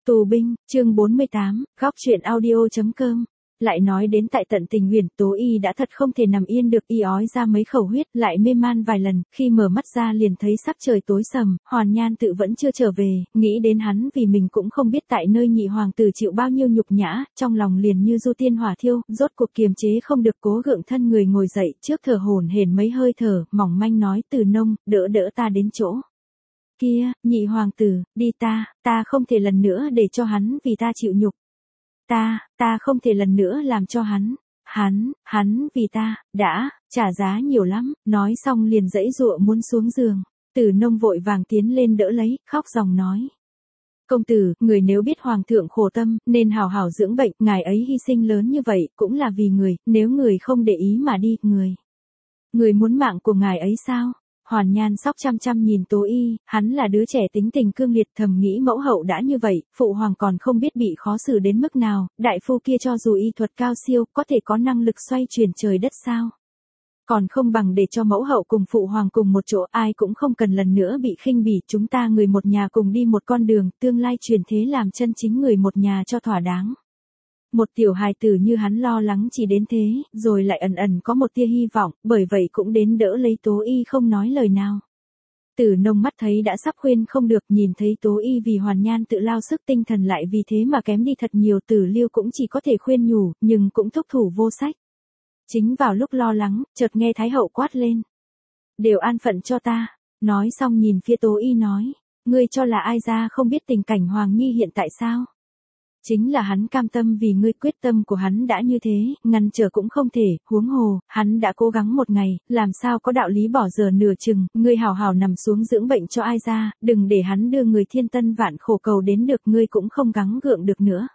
Tù binh, chương 48, góc truyện audio.com. Lại nói đến tại tận tình huyền, Tố Y đã thật không thể nằm yên được, y ói ra mấy khẩu huyết, lại mê man vài lần, khi mở mắt ra liền thấy sắc trời tối sầm, Hoàn Nhan Tự vẫn chưa trở về, nghĩ đến hắn vì mình cũng không biết tại nơi nhị hoàng tử chịu bao nhiêu nhục nhã, trong lòng liền như du tiên hỏa thiêu, rốt cuộc kiềm chế không được cố gượng thân người ngồi dậy, trước thở hổn hển mấy hơi thở, mỏng manh nói Từ Nông, đỡ ta đến chỗ. Kia, nhị hoàng tử, đi ta không thể lần nữa để cho hắn vì ta chịu nhục. Ta không thể lần nữa làm cho hắn vì ta, đã, trả giá nhiều lắm, nói xong liền giãy giụa muốn xuống giường. Từ Nông vội vàng tiến lên đỡ lấy, khóc ròng nói. Công tử, người nếu biết hoàng thượng khổ tâm, nên hào hào dưỡng bệnh, ngài ấy hy sinh lớn như vậy, cũng là vì người, nếu người không để ý mà đi, người muốn mạng của ngài ấy sao? Hoàn Nhan sóc chăm chăm nhìn Tố Y, hắn là đứa trẻ tính tình cương liệt, thầm nghĩ mẫu hậu đã như vậy, phụ hoàng còn không biết bị khó xử đến mức nào, đại phu kia cho dù y thuật cao siêu, có thể có năng lực xoay chuyển trời đất sao? Còn không bằng để cho mẫu hậu cùng phụ hoàng cùng một chỗ, ai cũng không cần lần nữa bị khinh bỉ, chúng ta người một nhà cùng đi một con đường, tương lai truyền thế làm chân chính người một nhà cho thỏa đáng. Một tiểu hài tử như hắn lo lắng chỉ đến thế, rồi lại ẩn ẩn có một tia hy vọng, bởi vậy cũng đến đỡ lấy Tố Y không nói lời nào. Từ Nông mắt thấy đã sắp khuyên không được, nhìn thấy Tố Y vì Hoàn Nhan Tự lao sức tinh thần lại vì thế mà kém đi thật nhiều, Tử Liêu cũng chỉ có thể khuyên nhủ, nhưng cũng thúc thủ vô sách. Chính vào lúc lo lắng, chợt nghe Thái hậu quát lên. Đều an phận cho ta, nói xong nhìn phía Tố Y nói, ngươi cho là ai ra không biết tình cảnh Hoàng Nhi hiện tại sao? Chính là hắn cam tâm vì ngươi, quyết tâm của hắn đã như thế, ngăn trở cũng không thể, huống hồ, hắn đã cố gắng một ngày, làm sao có đạo lý bỏ giờ nửa chừng, ngươi hào hào nằm xuống dưỡng bệnh cho ai ra, đừng để hắn đưa người thiên tân vạn khổ cầu đến được, ngươi cũng không gắng gượng được nữa.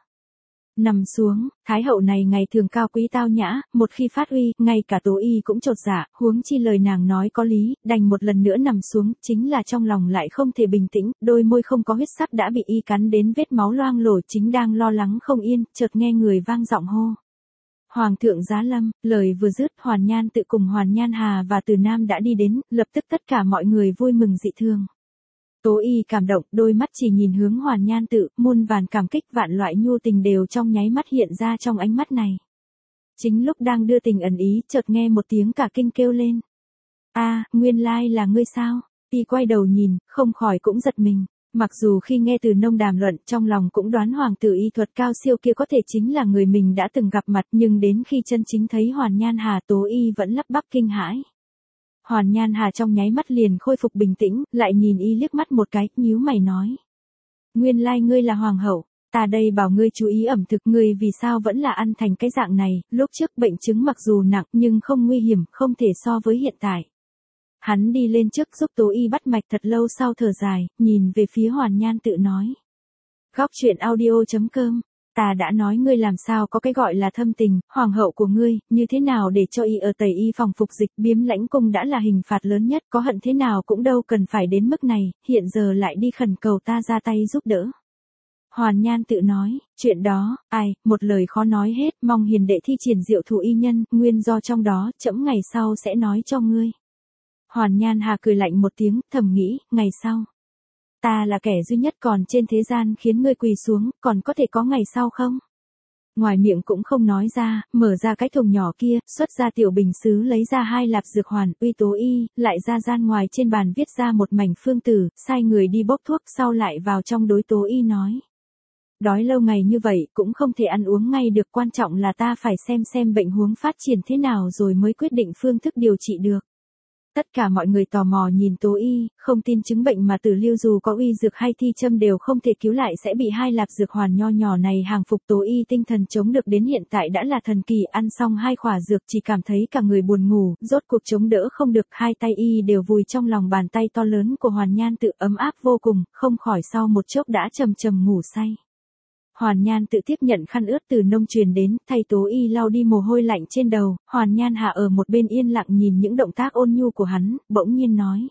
Nằm xuống, Thái hậu này ngày thường cao quý tao nhã, một khi phát uy, ngay cả Tố Y cũng chột dạ, huống chi lời nàng nói có lý, đành một lần nữa nằm xuống, chính là trong lòng lại không thể bình tĩnh, đôi môi không có huyết sắc đã bị y cắn đến vết máu loang lổ, chính đang lo lắng không yên, chợt nghe người vang giọng hô. Hoàng thượng giá lâm, lời vừa dứt, Hoàn Nhan Tự cùng Hoàn Nhan Hà và Từ Nam đã đi đến, lập tức tất cả mọi người vui mừng dị thường. Tố Y cảm động, đôi mắt chỉ nhìn hướng Hoàn Nhan Tự, muôn vàn cảm kích vạn loại nhu tình đều trong nháy mắt hiện ra trong ánh mắt này. Chính lúc đang đưa tình ẩn ý, chợt nghe một tiếng cả kinh kêu lên. Nguyên lai là ngươi sao? Y quay đầu nhìn, không khỏi cũng giật mình. Mặc dù khi nghe Từ Nông đàm luận, trong lòng cũng đoán hoàng tử y thuật cao siêu kia có thể chính là người mình đã từng gặp mặt, nhưng đến khi chân chính thấy Hoàn Nhan Hà, Tố Y vẫn lắp bắp kinh hãi. Hoàn Nhan Hà trong nháy mắt liền khôi phục bình tĩnh, lại nhìn y liếc mắt một cái, nhíu mày nói. Nguyên lai ngươi là hoàng hậu, ta đây bảo ngươi chú ý ẩm thực, ngươi vì sao vẫn là ăn thành cái dạng này, lúc trước bệnh chứng mặc dù nặng nhưng không nguy hiểm, không thể so với hiện tại. Hắn đi lên trước giúp Tố Y bắt mạch, thật lâu sau thở dài, nhìn về phía Hoàn Nhan Tự nói. Góc truyện audio.com. Ta đã nói ngươi làm sao có cái gọi là thâm tình, hoàng hậu của ngươi, như thế nào để cho y ở Tây Y phòng phục dịch, Biếm Lãnh Cung đã là hình phạt lớn nhất, có hận thế nào cũng đâu cần phải đến mức này, hiện giờ lại đi khẩn cầu ta ra tay giúp đỡ. Hoàn Nhan Tự nói, chuyện đó, một lời khó nói hết, mong hiền đệ thi triển diệu thủ y nhân, nguyên do trong đó, trẫm ngày sau sẽ nói cho ngươi. Hoàn Nhan Hà cười lạnh một tiếng, thầm nghĩ, ngày sau. Ta là kẻ duy nhất còn trên thế gian khiến ngươi quỳ xuống, còn có thể có ngày sau không? Ngoài miệng cũng không nói ra, mở ra cái thùng nhỏ kia, xuất ra tiểu bình sứ lấy ra 2 lạp dược hoàn, uy Tố Y, lại ra gian ngoài trên bàn viết ra một mảnh phương tử, sai người đi bốc thuốc, sau lại vào trong đối Tố Y nói. Đói lâu ngày như vậy, cũng không thể ăn uống ngay được, quan trọng là ta phải xem bệnh huống phát triển thế nào rồi mới quyết định phương thức điều trị được. Tất cả mọi người tò mò nhìn Tố Y, không tin chứng bệnh mà Tử Liêu dù có uy dược hay thi châm đều không thể cứu lại sẽ bị 2 lạp dược hoàn nho nhỏ này hàng phục. Tố Y tinh thần chống được đến hiện tại đã là thần kỳ, ăn xong 2 khỏa dược chỉ cảm thấy cả người buồn ngủ, rốt cuộc chống đỡ không được, 2 tay y đều vùi trong lòng bàn tay to lớn của Hoàn Nhan Tự, ấm áp vô cùng, không khỏi sau một chốc đã trầm ngủ say. Hoàn Nhan Tự tiếp nhận khăn ướt từ Nông truyền đến, thay Tố Y lau đi mồ hôi lạnh trên đầu, Hoàn Nhan Hạ ở một bên yên lặng nhìn những động tác ôn nhu của hắn, bỗng nhiên nói.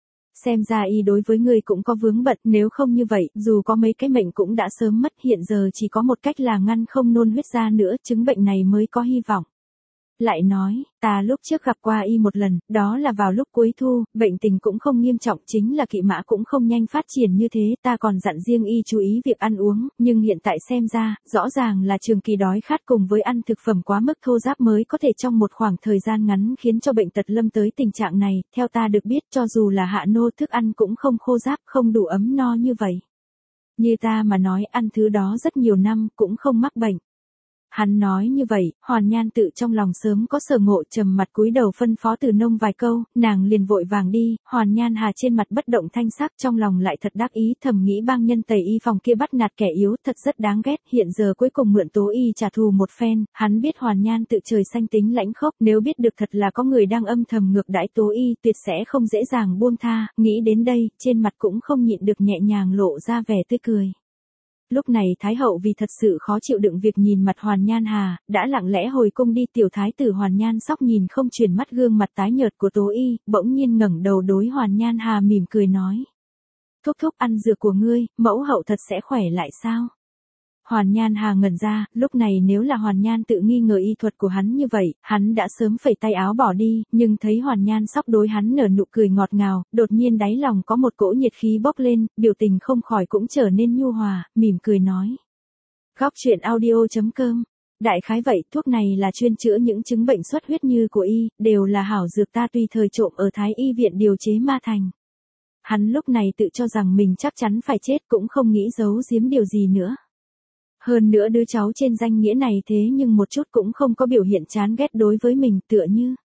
Xem ra y đối với ngươi cũng có vướng bận, nếu không như vậy, dù có mấy cái mệnh cũng đã sớm mất, hiện giờ chỉ có một cách là ngăn không nôn huyết ra nữa, chứng bệnh này mới có hy vọng. Lại nói, ta lúc trước gặp qua y một lần, đó là vào lúc cuối thu, bệnh tình cũng không nghiêm trọng, chính là kỵ mã cũng không nhanh phát triển như thế, ta còn dặn riêng y chú ý việc ăn uống, nhưng hiện tại xem ra, rõ ràng là trường kỳ đói khát cùng với ăn thực phẩm quá mức thô ráp mới có thể trong một khoảng thời gian ngắn khiến cho bệnh tật lâm tới tình trạng này, theo ta được biết cho dù là hạ nô thức ăn cũng không khô ráp, không đủ ấm no như vậy. Như ta mà nói ăn thứ đó rất nhiều năm cũng không mắc bệnh. Hắn nói như vậy, Hoàn Nhan tự trong lòng sớm có sở ngộ, trầm mặt cúi đầu phân phó Từ Nông vài câu, nàng liền vội vàng đi, Hoàn Nhan Hà trên mặt bất động thanh sắc, trong lòng lại thật đắc ý, thầm nghĩ bang nhân Tây y phòng kia bắt nạt kẻ yếu, thật rất đáng ghét, hiện giờ cuối cùng mượn Tố y trả thù một phen, hắn biết Hoàn Nhan tự trời xanh tính lãnh khốc, nếu biết được thật là có người đang âm thầm ngược đãi Tố y, tuyệt sẽ không dễ dàng buông tha, nghĩ đến đây, trên mặt cũng không nhịn được nhẹ nhàng lộ ra vẻ tươi cười. Lúc này Thái hậu vì thật sự khó chịu đựng việc nhìn mặt Hoàn Nhan Hà, đã lặng lẽ hồi cung đi, tiểu thái tử Hoàn Nhan Sóc nhìn không chuyển mắt gương mặt tái nhợt của Tố y, bỗng nhiên ngẩng đầu đối Hoàn Nhan Hà mỉm cười nói. Thúc thúc ăn dược của ngươi, mẫu hậu thật sẽ khỏe lại sao? Hoàn Nhan Hà ngẩn ra, lúc này nếu là Hoàn Nhan tự nghi ngờ y thuật của hắn như vậy, hắn đã sớm phẩy tay áo bỏ đi, nhưng thấy Hoàn Nhan Sóc đối hắn nở nụ cười ngọt ngào, đột nhiên đáy lòng có một cỗ nhiệt khí bốc lên, biểu tình không khỏi cũng trở nên nhu hòa, mỉm cười nói. Góc truyện audio.com. Đại khái vậy, thuốc này là chuyên chữa những chứng bệnh xuất huyết như của y, đều là hảo dược ta tùy thời trộm ở Thái y viện điều chế ma thành. Hắn lúc này tự cho rằng mình chắc chắn phải chết, cũng không nghĩ giấu giếm điều gì nữa. Hơn nữa đứa cháu trên danh nghĩa này thế nhưng một chút cũng không có biểu hiện chán ghét đối với mình, tựa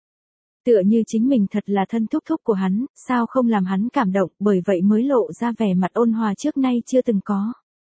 như chính mình thật là thân thúc thúc của hắn, sao không làm hắn cảm động, bởi vậy mới lộ ra vẻ mặt ôn hòa trước nay chưa từng có.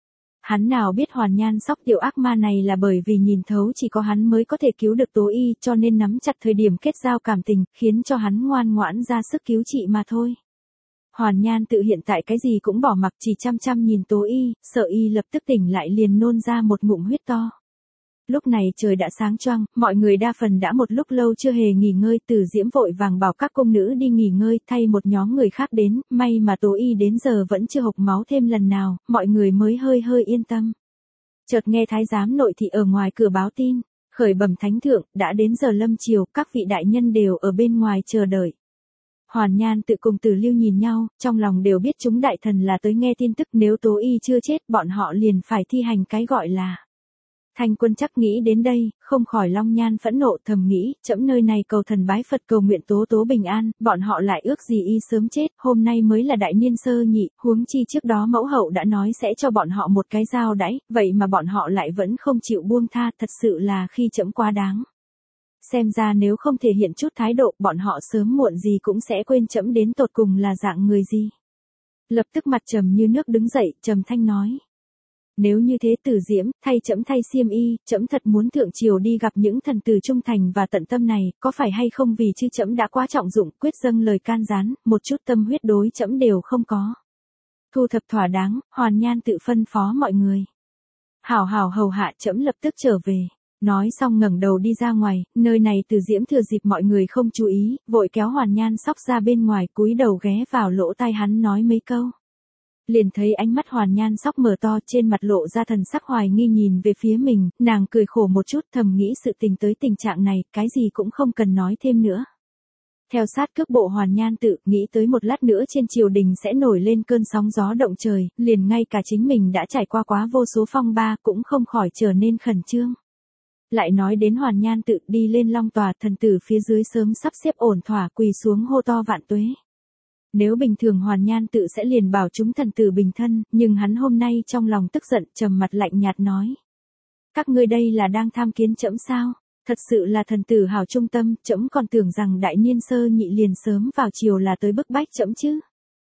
Hắn nào biết Hoàn Nhan Sóc tiểu ác ma này là bởi vì nhìn thấu chỉ có hắn mới có thể cứu được Tố y, cho nên nắm chặt thời điểm kết giao cảm tình, khiến cho hắn ngoan ngoãn ra sức cứu trị mà thôi. Hoàn Nhan tự hiện tại cái gì cũng bỏ mặc, chỉ chăm chăm nhìn Tố y, sợ y lập tức tỉnh lại liền nôn ra một ngụm huyết to. Lúc này trời đã sáng choang, mọi người đa phần đã một lúc lâu chưa hề nghỉ ngơi, Từ Diễm vội vàng bảo các cung nữ đi nghỉ ngơi, thay một nhóm người khác đến, may mà Tố y đến giờ vẫn chưa hộc máu thêm lần nào, mọi người mới hơi yên tâm. Chợt nghe thái giám nội thị ở ngoài cửa báo tin, khởi bẩm thánh thượng, đã đến giờ lâm chiều, các vị đại nhân đều ở bên ngoài chờ đợi. Hoàn Nhan tự cùng Từ Lưu nhìn nhau, trong lòng đều biết chúng đại thần là tới nghe tin tức, nếu Tố y chưa chết, bọn họ liền phải thi hành cái gọi là. Thanh Quân chắc nghĩ đến đây, không khỏi long nhan phẫn nộ, thầm nghĩ, trẫm nơi này cầu thần bái Phật cầu nguyện Tố Tố bình an, bọn họ lại ước gì y sớm chết, hôm nay mới là đại niên sơ nhị, huống chi trước đó mẫu hậu đã nói sẽ cho bọn họ một cái giao đãi, vậy mà bọn họ lại vẫn không chịu buông tha, thật sự là khi trẫm quá đáng. Xem ra nếu không thể hiện chút thái độ, bọn họ sớm muộn gì cũng sẽ quên trẫm đến tột cùng là dạng người gì. Lập tức mặt trầm như nước đứng dậy, trầm thanh nói. Nếu như thế Từ Diễm, thay trẫm thay xiêm y, trẫm thật muốn thượng triều đi gặp những thần tử trung thành và tận tâm này, có phải hay không vì chứ trẫm đã quá trọng dụng, quyết dâng lời can gián, một chút tâm huyết đối trẫm đều không có. Thu thập thỏa đáng, Hoàn Nhan tự phân phó mọi người. Hảo hảo hầu hạ, trẫm lập tức trở về. Nói xong ngẩng đầu đi ra ngoài, nơi này Từ Diễm thừa dịp mọi người không chú ý, vội kéo Hoàn Nhan Sóc ra bên ngoài, cúi đầu ghé vào lỗ tai hắn nói mấy câu. Liền thấy ánh mắt Hoàn Nhan Sóc mở to, trên mặt lộ ra thần sắc hoài nghi nhìn về phía mình, nàng cười khổ một chút, thầm nghĩ sự tình tới tình trạng này, cái gì cũng không cần nói thêm nữa. Theo sát cước bộ Hoàn Nhan tự, nghĩ tới một lát nữa trên triều đình sẽ nổi lên cơn sóng gió động trời, liền ngay cả chính mình đã trải qua quá vô số phong ba cũng không khỏi trở nên khẩn trương. Lại nói đến Hoàn Nhan tự đi lên long tòa, thần tử phía dưới sớm sắp xếp ổn thỏa, quỳ xuống hô to vạn tuế. Nếu bình thường Hoàn Nhan tự sẽ liền bảo chúng thần tử bình thân, nhưng hắn hôm nay trong lòng tức giận, trầm mặt lạnh nhạt nói. Các ngươi đây là đang tham kiến trẫm sao? Thật sự là thần tử hảo trung tâm, trẫm còn tưởng rằng đại niên sơ nhị liền sớm vào chiều là tới bức bách trẫm chứ.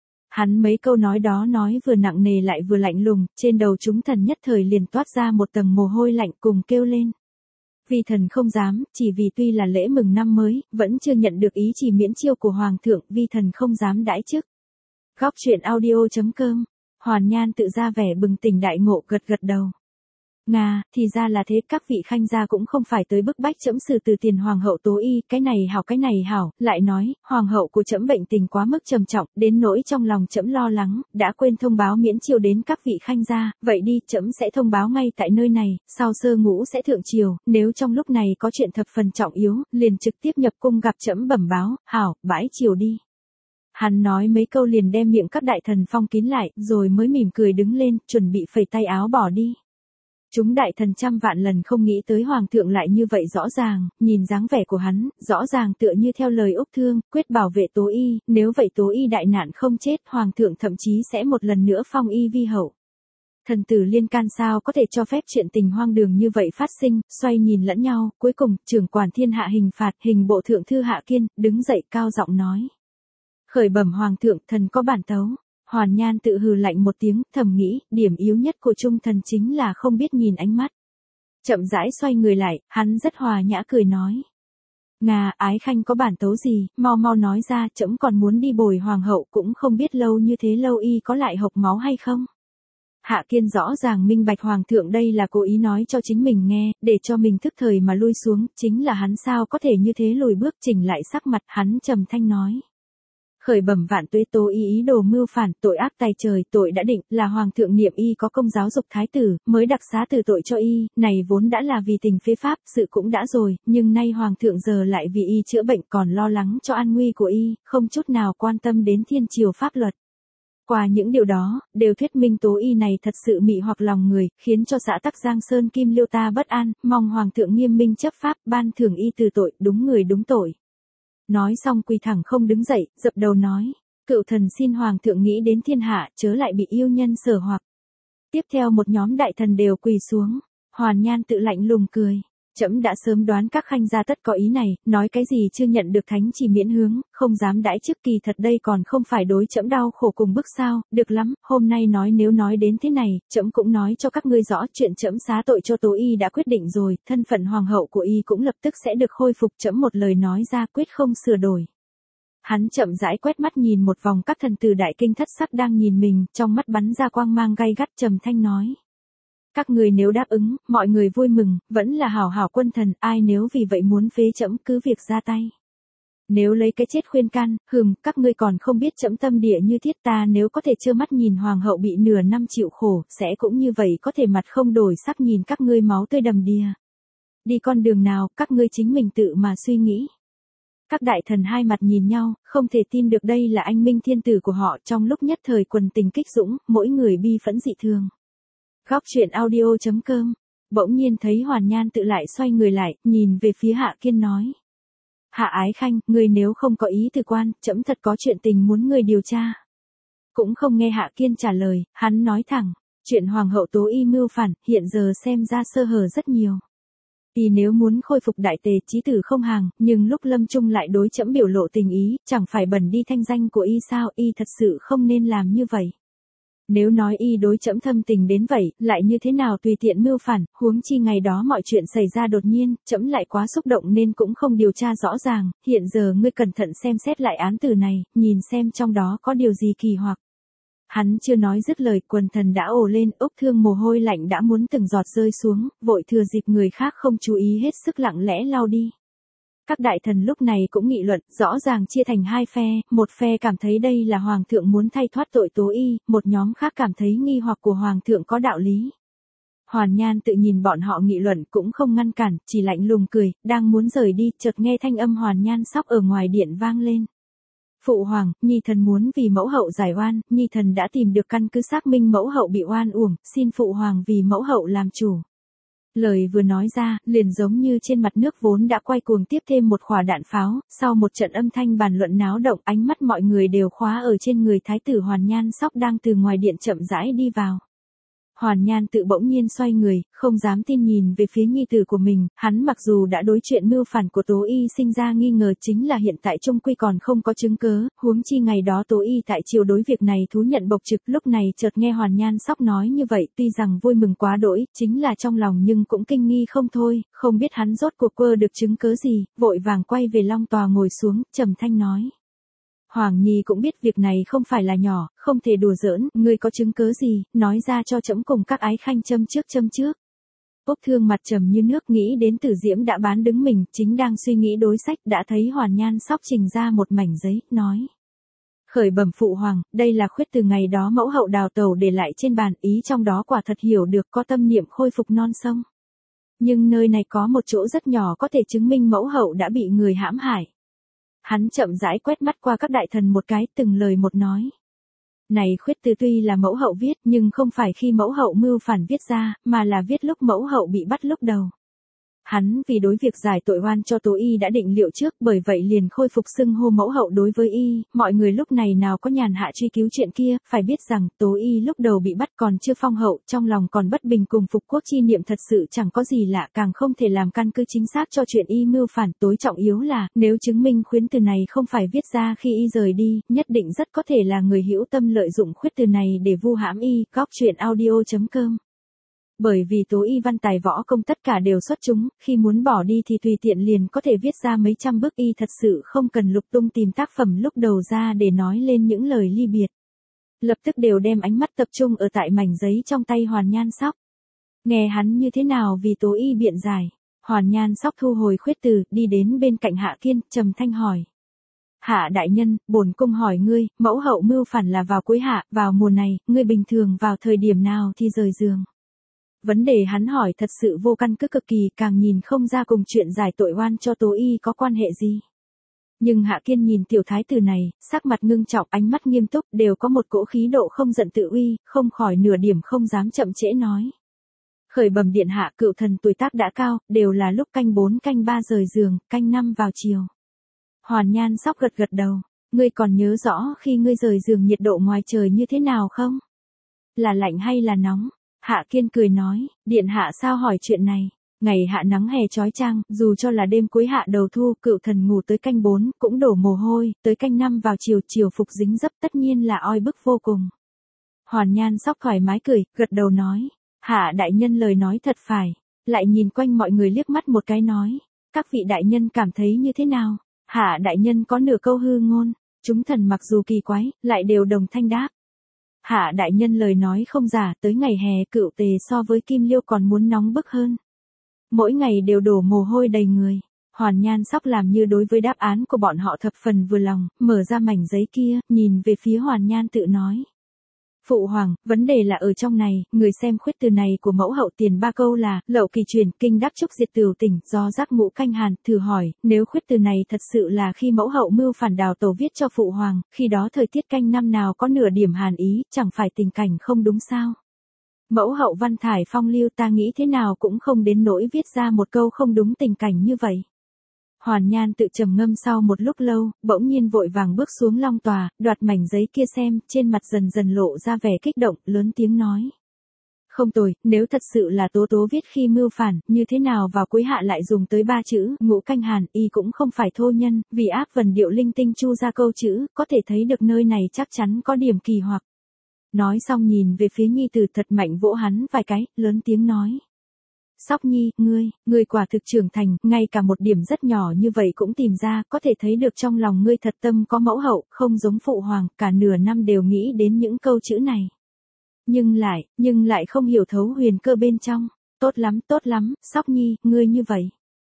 Hắn mấy câu nói đó nói vừa nặng nề lại vừa lạnh lùng, trên đầu chúng thần nhất thời liền toát ra một tầng mồ hôi lạnh cùng kêu lên. Vi thần không dám, chỉ vì tuy là lễ mừng năm mới, vẫn chưa nhận được ý chỉ miễn chiêu của Hoàng thượng, vi thần không dám đãi chức. Góc truyện audio.com. Hoàn Nhan tự ra vẻ bừng tỉnh đại ngộ, gật gật đầu. Nga, thì ra là thế, các vị khanh gia cũng không phải tới bức bách trẫm xử từ tiền hoàng hậu Tố Y, cái này hảo, lại nói, hoàng hậu của trẫm bệnh tình quá mức trầm trọng, đến nỗi trong lòng trẫm lo lắng, đã quên thông báo miễn chiêu đến các vị khanh gia, vậy đi, trẫm sẽ thông báo ngay tại nơi này, sau sơ ngũ sẽ thượng triều, nếu trong lúc này có chuyện thập phần trọng yếu, liền trực tiếp nhập cung gặp trẫm bẩm báo, hảo, bãi triều đi. Hắn nói mấy câu liền đem miệng các đại thần phong kín lại, rồi mới mỉm cười đứng lên, chuẩn bị phẩy tay áo bỏ đi. Chúng đại thần trăm vạn lần không nghĩ tới hoàng thượng lại như vậy rõ ràng, nhìn dáng vẻ của hắn, rõ ràng tựa như theo lời Úc Thương, quyết bảo vệ Tố Y, nếu vậy Tố Y đại nạn không chết, hoàng thượng thậm chí sẽ một lần nữa phong y vi hậu. Thần tử liên can sao có thể cho phép chuyện tình hoang đường như vậy phát sinh, xoay nhìn lẫn nhau, cuối cùng, trưởng quản thiên hạ hình phạt, hình bộ thượng thư Hạ Kiên, đứng dậy cao giọng nói. Khởi bẩm hoàng thượng, thần có bản tấu. Hoàn Nhan tự hừ lạnh một tiếng, thầm nghĩ, điểm yếu nhất của trung thần chính là không biết nhìn ánh mắt. Chậm rãi xoay người lại, hắn rất hòa nhã cười nói. Nga, ái khanh có bản tấu gì, mau mau nói ra, trẫm còn muốn đi bồi hoàng hậu, cũng không biết lâu như thế lâu y có lại hộc máu hay không. Hạ Kiên rõ ràng minh bạch hoàng thượng đây là cố ý nói cho chính mình nghe, để cho mình thức thời mà lui xuống, chính là hắn sao có thể như thế lùi bước, chỉnh lại sắc mặt, hắn trầm thanh nói. Khởi bẩm vạn tuế, Tố Y ý đồ mưu phản, tội ác tày trời, tội đã định, là hoàng thượng niệm y có công giáo dục thái tử, mới đặc xá từ tội cho y, này vốn đã là vì tình phế pháp, sự cũng đã rồi, nhưng nay hoàng thượng giờ lại vì y chữa bệnh còn lo lắng cho an nguy của y, không chút nào quan tâm đến thiên triều pháp luật. Qua những điều đó, đều thuyết minh Tố Y này thật sự mị hoặc lòng người, khiến cho xã tắc Giang Sơn Kim Liêu ta bất an, mong hoàng thượng nghiêm minh chấp pháp, ban thưởng y từ tội, đúng người đúng tội. Nói xong quỳ thẳng không đứng dậy, dập đầu nói, cựu thần xin hoàng thượng nghĩ đến thiên hạ, chớ lại bị yêu nhân sở hoặc. Tiếp theo một nhóm đại thần đều quỳ xuống, Hoàn Nhan tự lạnh lùng cười, trẫm đã sớm đoán các khanh gia tất có ý này, nói cái gì chưa nhận được thánh chỉ miễn hướng, không dám đãi trước, kỳ thật đây còn không phải đối trẫm đau khổ cùng bức sao, được lắm, hôm nay nói nếu nói đến thế này, trẫm cũng nói cho các ngươi rõ, chuyện trẫm xá tội cho Tố Y đã quyết định rồi, thân phận hoàng hậu của y cũng lập tức sẽ được khôi phục, trẫm một lời nói ra quyết không sửa đổi. Hắn chậm rãi quét mắt nhìn một vòng các thần tử đại kinh thất sắc đang nhìn mình, trong mắt bắn ra quang mang gay gắt, trầm thanh nói. Các người nếu đáp ứng, mọi người vui mừng, vẫn là hảo hảo quân thần, ai nếu vì vậy muốn phế trẫm cứ việc ra tay. Nếu lấy cái chết khuyên can, các ngươi còn không biết trẫm tâm địa như thiết, ta nếu có thể trơ mắt nhìn hoàng hậu bị nửa năm chịu khổ, sẽ cũng như vậy có thể mặt không đổi sắc nhìn các ngươi máu tươi đầm đìa. Đi con đường nào, các ngươi chính mình tự mà suy nghĩ. Các đại thần hai mặt nhìn nhau, không thể tin được đây là anh minh thiên tử của họ, trong lúc nhất thời quần tình kích dũng, mỗi người bi phẫn dị thường. Góc truyện audio.com. Bỗng nhiên thấy Hoàn Nhan tự lại xoay người lại, nhìn về phía Hạ Kiên nói. Hạ ái khanh, người nếu không có ý từ quan, trẫm thật có chuyện tình muốn người điều tra. Cũng không nghe Hạ Kiên trả lời, hắn nói thẳng, chuyện hoàng hậu Tố Y mưu phản, hiện giờ xem ra sơ hở rất nhiều. Y nếu muốn khôi phục đại tề chí tử không hàng, nhưng lúc lâm chung lại đối trẫm biểu lộ tình ý, chẳng phải bẩn đi thanh danh của y sao, y thật sự không nên làm như vậy. Nếu nói y đối trẫm thâm tình đến vậy, lại như thế nào tùy tiện mưu phản, huống chi ngày đó mọi chuyện xảy ra đột nhiên, trẫm lại quá xúc động nên cũng không điều tra rõ ràng, hiện giờ ngươi cẩn thận xem xét lại án tử này, nhìn xem trong đó có điều gì kỳ hoặc. Hắn chưa nói dứt lời, quần thần đã ồ lên, Úc Thương mồ hôi lạnh đã muốn từng giọt rơi xuống, vội thừa dịp người khác không chú ý hết sức lặng lẽ lau đi. Các đại thần lúc này cũng nghị luận, rõ ràng chia thành hai phe, một phe cảm thấy đây là hoàng thượng muốn thay thoát tội Tố Y, một nhóm khác cảm thấy nghi hoặc của hoàng thượng có đạo lý. Hoàn Nhan tự nhìn bọn họ nghị luận cũng không ngăn cản, chỉ lạnh lùng cười, đang muốn rời đi, chợt nghe thanh âm Hoàn Nhan sóc ở ngoài điện vang lên. Phụ hoàng, nhi thần muốn vì mẫu hậu giải oan, nhi thần đã tìm được căn cứ xác minh mẫu hậu bị oan uổng, xin phụ hoàng vì mẫu hậu làm chủ. Lời vừa nói ra, liền giống như trên mặt nước vốn đã quay cuồng tiếp thêm một quả đạn pháo, sau một trận âm thanh bàn luận náo động, ánh mắt mọi người đều khóa ở trên người thái tử Hoàn Nhan sóc đang từ ngoài điện chậm rãi đi vào. Hoàn Nhan tự bỗng nhiên xoay người, không dám tin nhìn về phía nhi tử của mình, hắn mặc dù đã đối chuyện mưu phản của Tố Y sinh ra nghi ngờ chính là hiện tại trung quy còn không có chứng cớ, huống chi ngày đó Tố Y tại triều đối việc này thú nhận bộc trực, lúc này chợt nghe Hoàn Nhan sóc nói như vậy, tuy rằng vui mừng quá đỗi, chính là trong lòng nhưng cũng kinh nghi không thôi, không biết hắn rốt cuộc quơ được chứng cớ gì, vội vàng quay về long tòa ngồi xuống, trầm thanh nói. Hoàng Nhi cũng biết việc này không phải là nhỏ, không thể đùa giỡn, ngươi có chứng cớ gì, nói ra cho trẫm cùng các ái khanh châm trước. Bốc Thương mặt trầm như nước, nghĩ đến Tử Diễm đã bán đứng mình, chính đang suy nghĩ đối sách đã thấy Hoàn Nhan Sóc trình ra một mảnh giấy, nói. Khởi bẩm phụ hoàng, đây là khuyết từ ngày đó mẫu hậu đào tẩu để lại trên bàn, ý trong đó quả thật hiểu được có tâm niệm khôi phục non sông. Nhưng nơi này có một chỗ rất nhỏ có thể chứng minh mẫu hậu đã bị người hãm hại. Hắn chậm rãi quét mắt qua các đại thần một cái, từng lời một nói. Này khuyết từ tuy là mẫu hậu viết, nhưng không phải khi mẫu hậu mưu phản viết ra, mà là viết lúc mẫu hậu bị bắt lúc đầu. Hắn vì đối việc giải tội oan cho Tố Y đã định liệu trước, bởi vậy liền khôi phục xưng hô mẫu hậu đối với Y, mọi người lúc này nào có nhàn hạ truy cứu chuyện kia, phải biết rằng Tố Y lúc đầu bị bắt còn chưa phong hậu, trong lòng còn bất bình cùng phục quốc chi niệm thật sự chẳng có gì lạ, càng không thể làm căn cứ chính xác cho chuyện Y mưu phản. Tối trọng yếu là, nếu chứng minh khuyến từ này không phải viết ra khi Y rời đi, nhất định rất có thể là người hữu tâm lợi dụng khuyết từ này để vu hãm Y. Góc truyện audio.com. Bởi vì Tố Y văn tài võ công tất cả đều xuất chúng, khi muốn bỏ đi thì tùy tiện liền có thể viết ra mấy trăm bức, Y thật sự không cần lục tung tìm tác phẩm lúc đầu ra để nói lên những lời ly biệt. Lập tức đều đem ánh mắt tập trung ở tại mảnh giấy trong tay Hoàn Nhan Sóc. Nghe hắn như thế nào vì Tố Y biện giải, Hoàn Nhan Sóc thu hồi khuyết từ, đi đến bên cạnh Hạ Kiên, trầm thanh hỏi. Hạ đại nhân, bổn cung hỏi ngươi, mẫu hậu mưu phản là vào cuối hạ, vào mùa này, ngươi bình thường vào thời điểm nào thì rời giường? Vấn đề hắn hỏi thật sự vô căn cứ cực kỳ, càng nhìn không ra cùng chuyện giải tội oan cho Tố Y có quan hệ gì. Nhưng Hạ Kiên nhìn tiểu thái tử này, sắc mặt ngưng trọng, ánh mắt nghiêm túc, đều có một cỗ khí độ không giận tự uy, không khỏi nửa điểm không dám chậm trễ nói. Khởi bẩm điện hạ, cựu thần tuổi tác đã cao, đều là lúc canh 4 canh 3 rời giường, canh 5 vào chiều. Hoàn Nhan Sóc gật gật đầu, ngươi còn nhớ rõ khi ngươi rời giường nhiệt độ ngoài trời như thế nào không? Là lạnh hay là nóng? Hạ Kiên cười nói, điện hạ sao hỏi chuyện này? Ngày hạ nắng hè chói chang, dù cho là đêm cuối hạ đầu thu, cựu thần ngủ tới canh 4, cũng đổ mồ hôi, tới canh 5 vào chiều, chiều phục dính dấp, tất nhiên là oi bức vô cùng. Hoàn Nhan Sóc thoải mái cười, gật đầu nói, Hạ đại nhân lời nói thật phải, lại nhìn quanh mọi người liếc mắt một cái nói, các vị đại nhân cảm thấy như thế nào? Hạ đại nhân có nửa câu hư ngôn, chúng thần mặc dù kỳ quái, lại đều đồng thanh đáp. Hạ đại nhân lời nói không giả, tới ngày hè cựu tề so với Kim Liêu còn muốn nóng bức hơn. Mỗi ngày đều đổ mồ hôi đầy người. Hoàn Nhan Sóc làm như đối với đáp án của bọn họ thập phần vừa lòng, mở ra mảnh giấy kia, nhìn về phía Hoàn Nhan tự nói. Phụ hoàng, vấn đề là ở trong này, người xem khuyết từ này của mẫu hậu tiền 3 câu là, lậu kỳ truyền, kinh đắc trúc diệt tửu tỉnh, do giác ngũ canh hàn, thử hỏi, nếu khuyết từ này thật sự là khi mẫu hậu mưu phản đào tẩu viết cho phụ hoàng, khi đó thời tiết canh năm nào có nửa điểm hàn ý, chẳng phải tình cảnh không đúng sao? Mẫu hậu văn thải phong lưu, ta nghĩ thế nào cũng không đến nỗi viết ra một câu không đúng tình cảnh như vậy. Hoàn Nhan tự trầm ngâm sau một lúc lâu, bỗng nhiên vội vàng bước xuống long tòa, đoạt mảnh giấy kia xem, trên mặt dần dần lộ ra vẻ kích động, lớn tiếng nói. Không tồi, nếu thật sự là Tố Tố viết khi mưu phản, như thế nào vào cuối hạ lại dùng tới 3 chữ, ngũ canh hàn, y cũng không phải thô nhân, vì áp vần điệu linh tinh chu ra câu chữ, có thể thấy được nơi này chắc chắn có điểm kỳ hoặc. Nói xong nhìn về phía nhi tử thật mạnh vỗ hắn vài cái, lớn tiếng nói. Sóc Nhi, ngươi quả thực trưởng thành, ngay cả một điểm rất nhỏ như vậy cũng tìm ra, có thể thấy được trong lòng ngươi thật tâm có mẫu hậu, không giống phụ hoàng, cả nửa năm đều nghĩ đến những câu chữ này. Nhưng lại không hiểu thấu huyền cơ bên trong. Tốt lắm, Sóc Nhi, ngươi như vậy.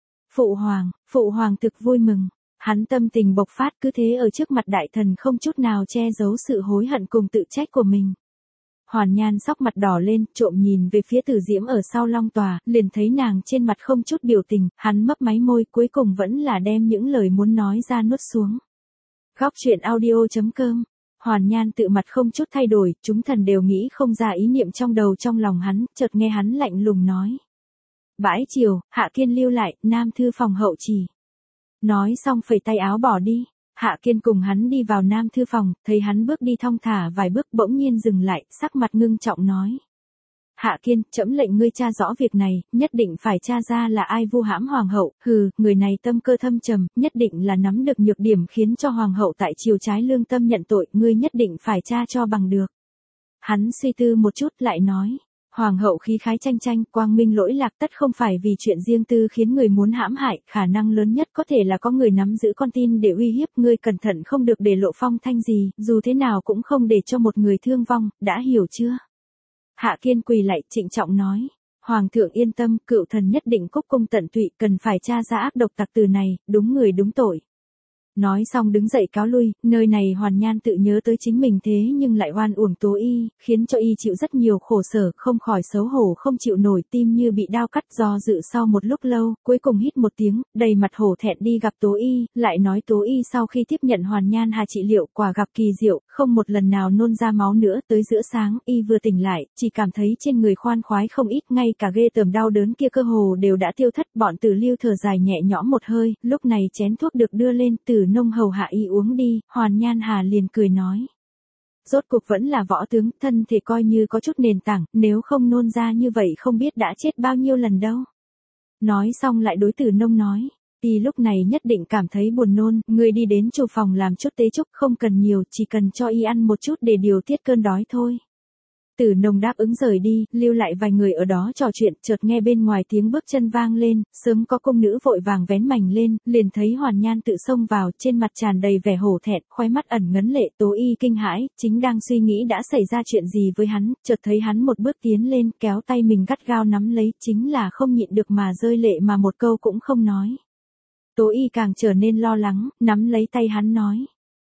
Phụ hoàng thực vui mừng. Hắn tâm tình bộc phát, cứ thế ở trước mặt đại thần không chút nào che giấu sự hối hận cùng tự trách của mình. Hoàn Nhan Sóc mặt đỏ lên, trộm nhìn về phía Tử Diễm ở sau long tòa, liền thấy nàng trên mặt không chút biểu tình, hắn mấp máy môi, cuối cùng vẫn là đem những lời muốn nói ra nuốt xuống. Góc truyện audio.com. Hoàn Nhan tự mặt không chút thay đổi, chúng thần đều nghĩ không ra ý niệm trong đầu trong lòng hắn, chợt nghe hắn lạnh lùng nói. Bãi chiều, Hạ Kiên lưu lại, Nam thư phòng hậu trì. Nói xong phẩy tay áo bỏ đi. Hạ Kiên cùng hắn đi vào Nam thư phòng, thấy hắn bước đi thong thả vài bước bỗng nhiên dừng lại, sắc mặt ngưng trọng nói. Hạ Kiên, trẫm lệnh ngươi tra rõ việc này, nhất định phải tra ra là ai vu hãm hoàng hậu, người này tâm cơ thâm trầm, nhất định là nắm được nhược điểm khiến cho hoàng hậu tại triều trái lương tâm nhận tội, ngươi nhất định phải tra cho bằng được. Hắn suy tư một chút lại nói. Hoàng hậu khí khái tranh, quang minh lỗi lạc tất không phải vì chuyện riêng tư khiến người muốn hãm hại, khả năng lớn nhất có thể là có người nắm giữ con tin để uy hiếp, ngươi cẩn thận không được để lộ phong thanh gì, dù thế nào cũng không để cho một người thương vong, đã hiểu chưa? Hạ Kiên quỳ lại, trịnh trọng nói. Hoàng thượng yên tâm, cựu thần nhất định cúc cung tận tụy, cần phải tra ra ác độc tặc tử này, đúng người đúng tội. Nói xong đứng dậy cáo lui, nơi này Hoàn Nhan tự nhớ tới chính mình thế nhưng lại oan uổng Tố Y, khiến cho y chịu rất nhiều khổ sở, không khỏi xấu hổ không chịu nổi, tim như bị đao cắt. Do dự sau một lúc lâu, cuối cùng hít một tiếng, đầy mặt hổ thẹn đi gặp Tố Y, lại nói Tố Y sau khi tiếp nhận Hoàn Nhan Hà trị liệu, quả gặp kỳ diệu, không một lần nào nôn ra máu nữa. Tới giữa sáng, y vừa tỉnh lại, chỉ cảm thấy trên người khoan khoái không ít, ngay cả ghê tởm đau đớn kia cơ hồ đều đã tiêu thất. Bọn Tử Lưu thở dài nhẹ nhõm một hơi, lúc này chén thuốc được đưa lên, Tử Nông hầu hạ y uống đi. Hoàn Nhan Hà liền cười nói, rốt cuộc vẫn là võ tướng, thân thể coi như có chút nền tảng, nếu không nôn ra như vậy không biết đã chết bao nhiêu lần đâu. Nói xong lại đối Tử Nông nói, y lúc này nhất định cảm thấy buồn nôn, ngươi đi đến chủ phòng làm chút tế chúc, không cần nhiều, chỉ cần cho y ăn một chút để điều tiết cơn đói thôi. Tử Nông đáp ứng rời đi, lưu lại vài người ở đó trò chuyện, chợt nghe bên ngoài tiếng bước chân vang lên, sớm có cung nữ vội vàng vén mành lên, liền thấy Hoàn Nhan tự xông vào, trên mặt tràn đầy vẻ hổ thẹn, khóe mắt ẩn ngấn lệ. Tố Y kinh hãi, chính đang suy nghĩ đã xảy ra chuyện gì với hắn, chợt thấy hắn một bước tiến lên, kéo tay mình gắt gao nắm lấy, chính là không nhịn được mà rơi lệ mà một câu cũng không nói. Tố Y càng trở nên lo lắng, nắm lấy tay hắn nói,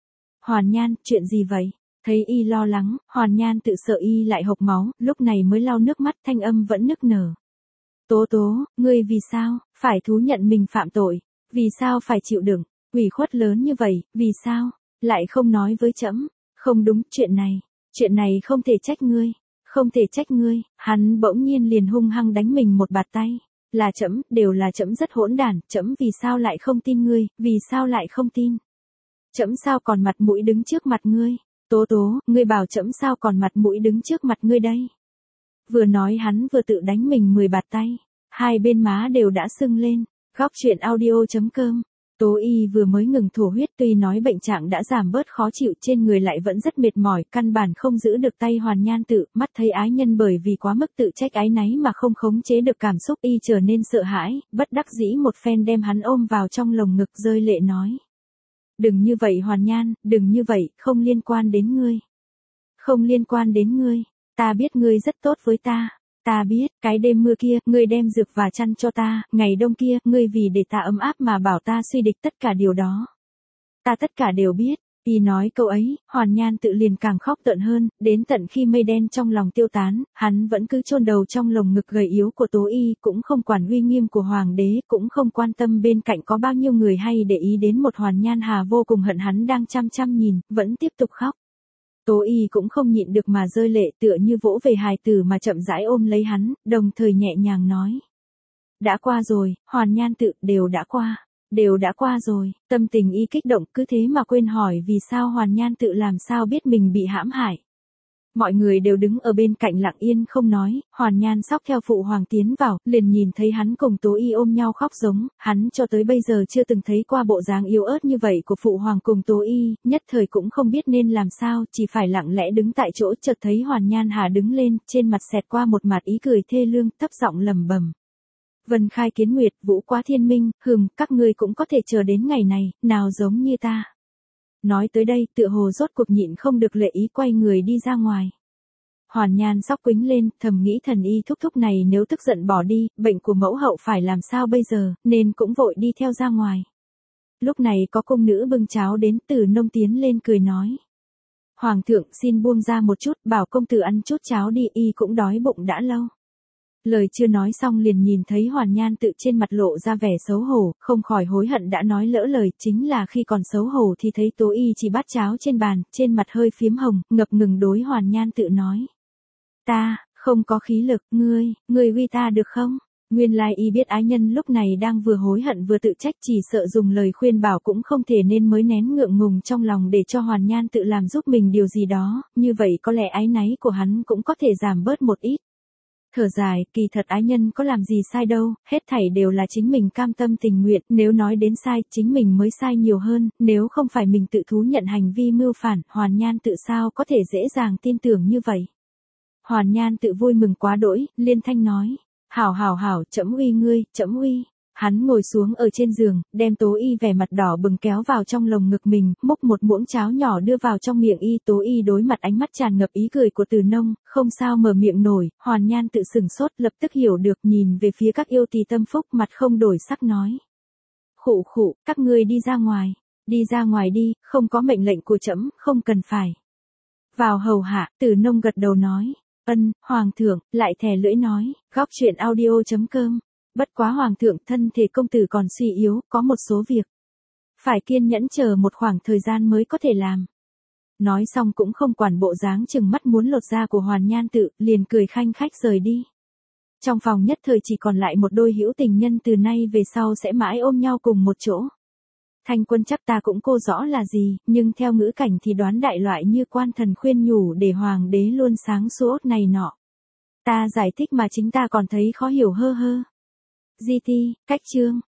Hoàn Nhan, chuyện gì vậy? Thấy y lo lắng, Hoàn Nhan tự sợ y lại hộc máu, lúc này mới lau nước mắt, thanh âm vẫn nức nở. Tố Tố, ngươi vì sao, phải thú nhận mình phạm tội, vì sao phải chịu đựng, ủy khuất lớn như vậy, vì sao, lại không nói với trẫm? Không đúng, chuyện này không thể trách ngươi, không thể trách ngươi. Hắn bỗng nhiên liền hung hăng đánh mình một bạt tay. Là trẫm, đều là trẫm rất hỗn đản, trẫm vì sao lại không tin ngươi, vì sao lại không tin? Trẫm sao còn mặt mũi đứng trước mặt ngươi? Tố Tố, ngươi bảo trẫm sao còn mặt mũi đứng trước mặt ngươi đây? Vừa nói hắn vừa tự đánh mình 10 bạt tay, hai bên má đều đã sưng lên. Góc truyện audio.com. Tố Y vừa mới ngừng thổ huyết, tuy nói bệnh trạng đã giảm bớt khó chịu, trên người lại vẫn rất mệt mỏi, căn bản không giữ được tay Hoàn Nhan Tự. Mắt thấy ái nhân bởi vì quá mức tự trách áy náy mà không khống chế được cảm xúc, y trở nên sợ hãi, bất đắc dĩ một phen đem hắn ôm vào trong lồng ngực, rơi lệ nói, đừng như vậy Hoàn Nhan, đừng như vậy, không liên quan đến ngươi. Không liên quan đến ngươi, ta biết ngươi rất tốt với ta. Ta biết, cái đêm mưa kia, ngươi đem dược và chăn cho ta, ngày đông kia, ngươi vì để ta ấm áp mà bảo ta suy địch, tất cả điều đó. Ta tất cả đều biết. Y nói câu ấy, Hoàn Nhan Tự liền càng khóc tợn hơn, đến tận khi mây đen trong lòng tiêu tán, hắn vẫn cứ chôn đầu trong lồng ngực gầy yếu của Tố Y, cũng không quản uy nghiêm của hoàng đế, cũng không quan tâm bên cạnh có bao nhiêu người hay để ý đến một Hoàn Nhan Hà vô cùng hận hắn đang chăm chăm nhìn, vẫn tiếp tục khóc. Tố Y cũng không nhịn được mà rơi lệ, tựa như vỗ về hài tử mà chậm rãi ôm lấy hắn, đồng thời nhẹ nhàng nói, đã qua rồi, Hoàn Nhan Tự, đều đã qua rồi. Tâm tình y kích động, cứ thế mà quên hỏi vì sao Hoàn Nhan Tự làm sao biết mình bị hãm hại. Mọi người đều đứng ở bên cạnh lặng yên không nói, Hoàn Nhan xóc theo phụ hoàng tiến vào, liền nhìn thấy hắn cùng Tố Y ôm nhau khóc giống, hắn cho tới bây giờ chưa từng thấy qua bộ dáng yếu ớt như vậy của phụ hoàng cùng Tố Y, nhất thời cũng không biết nên làm sao, chỉ phải lặng lẽ đứng tại chỗ. Chợt thấy Hoàn Nhan Hà đứng lên, trên mặt xẹt qua một mặt ý cười thê lương, thấp giọng lẩm bẩm, Vân khai kiến nguyệt, vũ quá thiên minh, các ngươi cũng có thể chờ đến ngày này, nào giống như ta. Nói tới đây, tựa hồ rốt cuộc nhịn không được lệ ý quay người đi ra ngoài. Hoàn Nhan sóc quĩnh lên, thầm nghĩ thần y thúc thúc này nếu tức giận bỏ đi, bệnh của mẫu hậu phải làm sao bây giờ, nên cũng vội đi theo ra ngoài. Lúc này có cung nữ bưng cháo đến, Tử Nông tiến lên cười nói, Hoàng thượng xin buông ra một chút, bảo công tử ăn chút cháo đi, y cũng đói bụng đã lâu. Lời chưa nói xong liền nhìn thấy Hoàn Nhan Tự trên mặt lộ ra vẻ xấu hổ, không khỏi hối hận đã nói lỡ lời, chính là khi còn xấu hổ thì thấy Tố Y chỉ bát cháo trên bàn, trên mặt hơi phím hồng, ngập ngừng đối Hoàn Nhan Tự nói, ta, không có khí lực, ngươi uy ta được không? Nguyên lai y biết ái nhân lúc này đang vừa hối hận vừa tự trách, chỉ sợ dùng lời khuyên bảo cũng không thể nên mới nén ngượng ngùng trong lòng để cho Hoàn Nhan Tự làm giúp mình điều gì đó, như vậy có lẽ áy náy của hắn cũng có thể giảm bớt một ít. Thở dài, kỳ thật ái nhân có làm gì sai đâu, hết thảy đều là chính mình cam tâm tình nguyện, nếu nói đến sai, chính mình mới sai nhiều hơn, nếu không phải mình tự thú nhận hành vi mưu phản, Hoàn Nhan Tự sao có thể dễ dàng tin tưởng như vậy. Hoàn Nhan Tự vui mừng quá đỗi, liên thanh nói, hảo, trẫm uy ngươi, trẫm uy. Hắn ngồi xuống ở trên giường, đem Tố Y vẻ mặt đỏ bừng kéo vào trong lồng ngực mình, múc một muỗng cháo nhỏ đưa vào trong miệng y. Tố Y đối mặt ánh mắt tràn ngập ý cười của Từ Nông, không sao mở miệng nổi. Hoàn Nhan tự sửng sốt, lập tức hiểu được, nhìn về phía các yêu tỳ tâm phúc, mặt không đổi sắc nói: "Khụ khụ, các ngươi đi ra ngoài, đi ra ngoài đi, không có mệnh lệnh của trẫm, không cần phải vào hầu hạ." Từ Nông gật đầu nói: "Ân, hoàng thượng." Lại thè lưỡi nói: "Góc truyện audio.com. Bất quá hoàng thượng, thân thể công tử còn suy yếu, có một số việc phải kiên nhẫn chờ một khoảng thời gian mới có thể làm." Nói xong cũng không quản bộ dáng chừng mắt muốn lột da của Hoàn Nhan tự, liền cười khanh khách rời đi. Trong phòng nhất thời chỉ còn lại một đôi hữu tình nhân, từ nay về sau sẽ mãi ôm nhau cùng một chỗ. Thanh Quân chắc ta cũng cô rõ là gì, nhưng theo ngữ cảnh thì đoán đại loại như quan thần khuyên nhủ để hoàng đế luôn sáng suốt này nọ. Ta giải thích mà chính ta còn thấy khó hiểu hơ hơ. GT, cách chương.